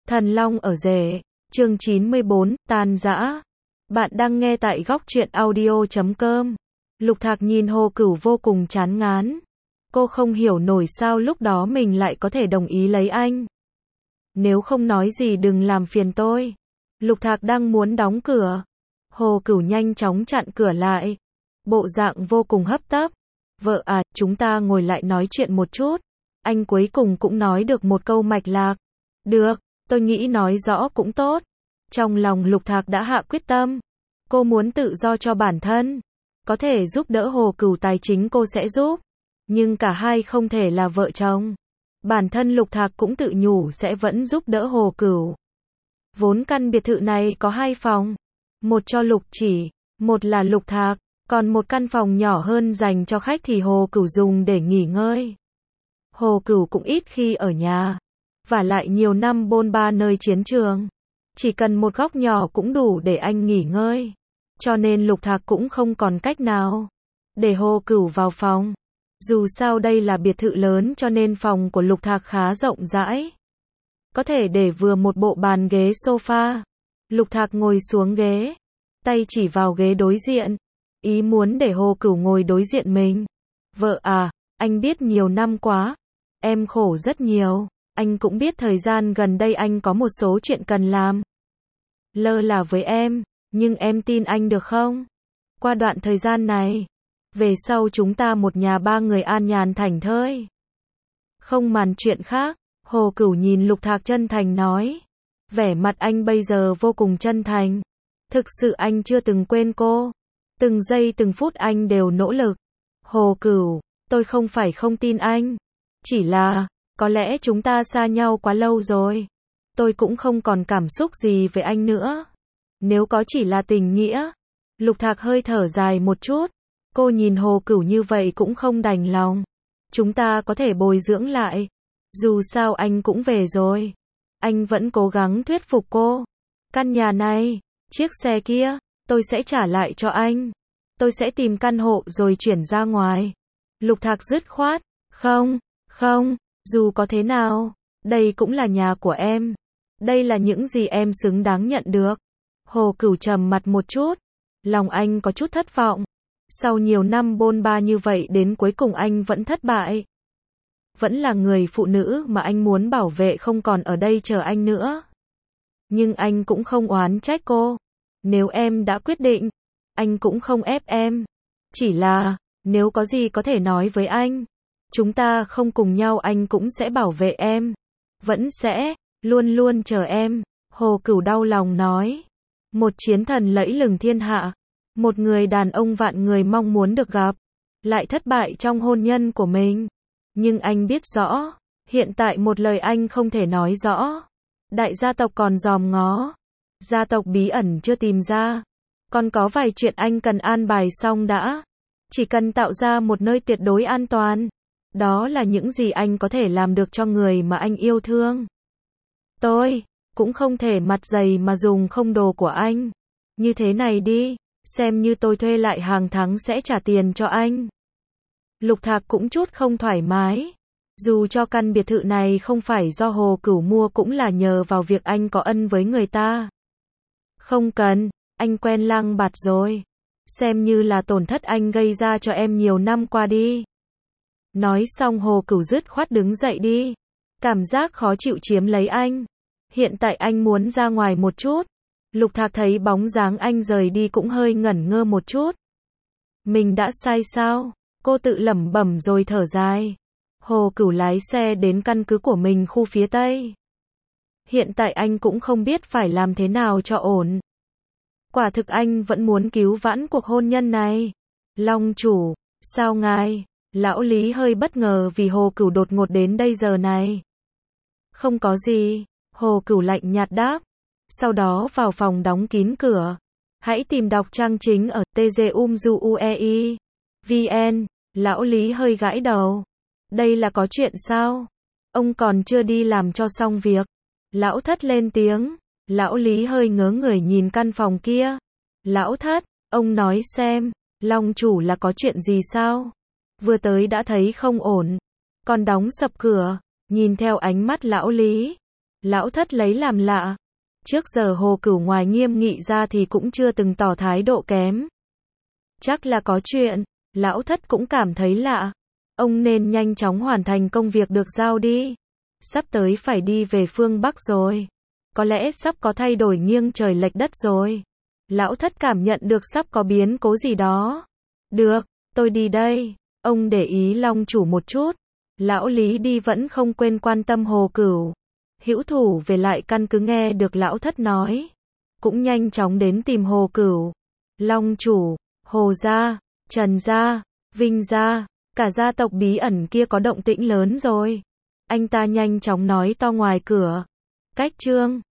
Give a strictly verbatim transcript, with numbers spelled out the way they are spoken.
Thần Long ở rể, chương chín mươi bốn, tan rã. Bạn đang nghe tại góc truyện audio chấm com. Lục Thạc nhìn Hồ Cửu vô cùng chán ngán. Cô không hiểu nổi sao lúc đó mình lại có thể đồng ý lấy anh. Nếu không nói gì đừng làm phiền tôi. Lục Thạc đang muốn đóng cửa. Hồ Cửu nhanh chóng chặn cửa lại. Bộ dạng vô cùng hấp tấp. Vợ à, chúng ta ngồi lại nói chuyện một chút. Anh cuối cùng cũng nói được một câu mạch lạc. Được, tôi nghĩ nói rõ cũng tốt. Trong lòng Lục Thạc đã hạ quyết tâm. Cô muốn tự do cho bản thân. Có thể giúp đỡ Hồ Cửu tài chính cô sẽ giúp. Nhưng cả hai không thể là vợ chồng. Bản thân Lục Thạc cũng tự nhủ sẽ vẫn giúp đỡ Hồ Cửu. Vốn căn biệt thự này có hai phòng. Một cho Lục Chỉ, một là Lục Thạc. Còn một căn phòng nhỏ hơn dành cho khách thì Hồ Cửu dùng để nghỉ ngơi. Hồ Cửu cũng ít khi ở nhà. Và lại nhiều năm bôn ba nơi chiến trường. Chỉ cần một góc nhỏ cũng đủ để anh nghỉ ngơi. Cho nên Lục Thạc cũng không còn cách nào để Hồ Cửu vào phòng. Dù sao đây là biệt thự lớn cho nên phòng của Lục Thạc khá rộng rãi. Có thể để vừa một bộ bàn ghế sofa. Lục Thạc ngồi xuống ghế. Tay chỉ vào ghế đối diện. Ý muốn để Hồ Cửu ngồi đối diện mình. Vợ à, anh biết nhiều năm quá. Em khổ rất nhiều. Anh cũng biết thời gian gần đây anh có một số chuyện cần làm. Lơ là với em. Nhưng em tin anh được không? Qua đoạn thời gian này. Về sau chúng ta một nhà ba người an nhàn thảnh thơi. Không màn chuyện khác. Hồ Cửu nhìn Lục Thạc chân thành nói. Vẻ mặt anh bây giờ vô cùng chân thành. Thực sự anh chưa từng quên cô. Từng giây từng phút anh đều nỗ lực. Hồ Cửu, tôi không phải không tin anh. Chỉ là, có lẽ chúng ta xa nhau quá lâu rồi. Tôi cũng không còn cảm xúc gì với anh nữa. Nếu có chỉ là tình nghĩa. Lục Thạc hơi thở dài một chút. Cô nhìn Hồ Cửu như vậy cũng không đành lòng. Chúng ta có thể bồi dưỡng lại. Dù sao anh cũng về rồi. Anh vẫn cố gắng thuyết phục cô. Căn nhà này, chiếc xe kia, tôi sẽ trả lại cho anh. Tôi sẽ tìm căn hộ rồi chuyển ra ngoài. Lục Thạc dứt khoát. Không, không, dù có thế nào, đây cũng là nhà của em. Đây là những gì em xứng đáng nhận được. Hồ Cửu trầm mặt một chút. Lòng anh có chút thất vọng. Sau nhiều năm bôn ba như vậy đến cuối cùng anh vẫn thất bại. Vẫn là người phụ nữ mà anh muốn bảo vệ không còn ở đây chờ anh nữa. Nhưng anh cũng không oán trách cô. Nếu em đã quyết định, anh cũng không ép em. Chỉ là, nếu có gì có thể nói với anh. Chúng ta không cùng nhau anh cũng sẽ bảo vệ em. Vẫn sẽ, luôn luôn chờ em. Hồ Cửu đau lòng nói. Một chiến thần lẫy lừng thiên hạ. Một người đàn ông vạn người mong muốn được gặp. Lại thất bại trong hôn nhân của mình. Nhưng anh biết rõ. Hiện tại một lời anh không thể nói rõ. Đại gia tộc còn dòm ngó. Gia tộc bí ẩn chưa tìm ra. Còn có vài chuyện anh cần an bài xong đã. Chỉ cần tạo ra một nơi tuyệt đối an toàn. Đó là những gì anh có thể làm được cho người mà anh yêu thương. Tôi cũng không thể mặt dày mà dùng không đồ của anh. Như thế này đi, xem như tôi thuê lại hàng tháng sẽ trả tiền cho anh. Lục Thạc cũng chút không thoải mái. Dù cho căn biệt thự này không phải do Hồ Cửu mua cũng là nhờ vào việc anh có ân với người ta. Không cần, anh quen Lăng Bạt rồi. Xem như là tổn thất anh gây ra cho em nhiều năm qua đi. Nói xong Hồ Cửu dứt khoát đứng dậy đi. Cảm giác khó chịu chiếm lấy anh. Hiện tại anh muốn ra ngoài một chút. Lục Thạc thấy bóng dáng anh rời đi cũng hơi ngẩn ngơ một chút. Mình đã sai sao? Cô tự lẩm bẩm rồi thở dài. Hồ Cửu lái xe đến căn cứ của mình khu phía Tây. Hiện tại anh cũng không biết phải làm thế nào cho ổn. Quả thực anh vẫn muốn cứu vãn cuộc hôn nhân này. Long chủ, sao ngài? Lão Lý hơi bất ngờ vì Hồ Cửu đột ngột đến đây giờ này. Không có gì. Hồ Cửu lạnh nhạt đáp. Sau đó vào phòng đóng kín cửa. Hãy tìm đọc trang chính ở tgumzuei. vn. Lão Lý hơi gãi đầu. Đây là có chuyện sao? Ông còn chưa đi làm cho xong việc. Lão Thất lên tiếng. Lão Lý hơi ngớ người nhìn căn phòng kia. Lão Thất, ông nói xem, Long chủ là có chuyện gì sao? Vừa tới đã thấy không ổn. Còn đóng sập cửa. Nhìn theo ánh mắt Lão Lý. Lão Thất lấy làm lạ. Trước giờ Hồ Cửu ngoài nghiêm nghị ra thì cũng chưa từng tỏ thái độ kém. Chắc là có chuyện. Lão Thất cũng cảm thấy lạ. Ông nên nhanh chóng hoàn thành công việc được giao đi. Sắp tới phải đi về phương Bắc rồi. Có lẽ sắp có thay đổi nghiêng trời lệch đất rồi. Lão Thất cảm nhận được sắp có biến cố gì đó. Được, tôi đi đây. Ông để ý Long chủ một chút. Lão Lý đi vẫn không quên quan tâm Hồ Cửu. Hữu Thủ về lại căn cứ nghe được Lão Thất nói. Cũng nhanh chóng đến tìm Hồ Cửu. Long chủ, Hồ gia, Trần gia, Vinh gia, cả gia tộc bí ẩn kia có động tĩnh lớn rồi. Anh ta nhanh chóng nói to ngoài cửa. Cách trương.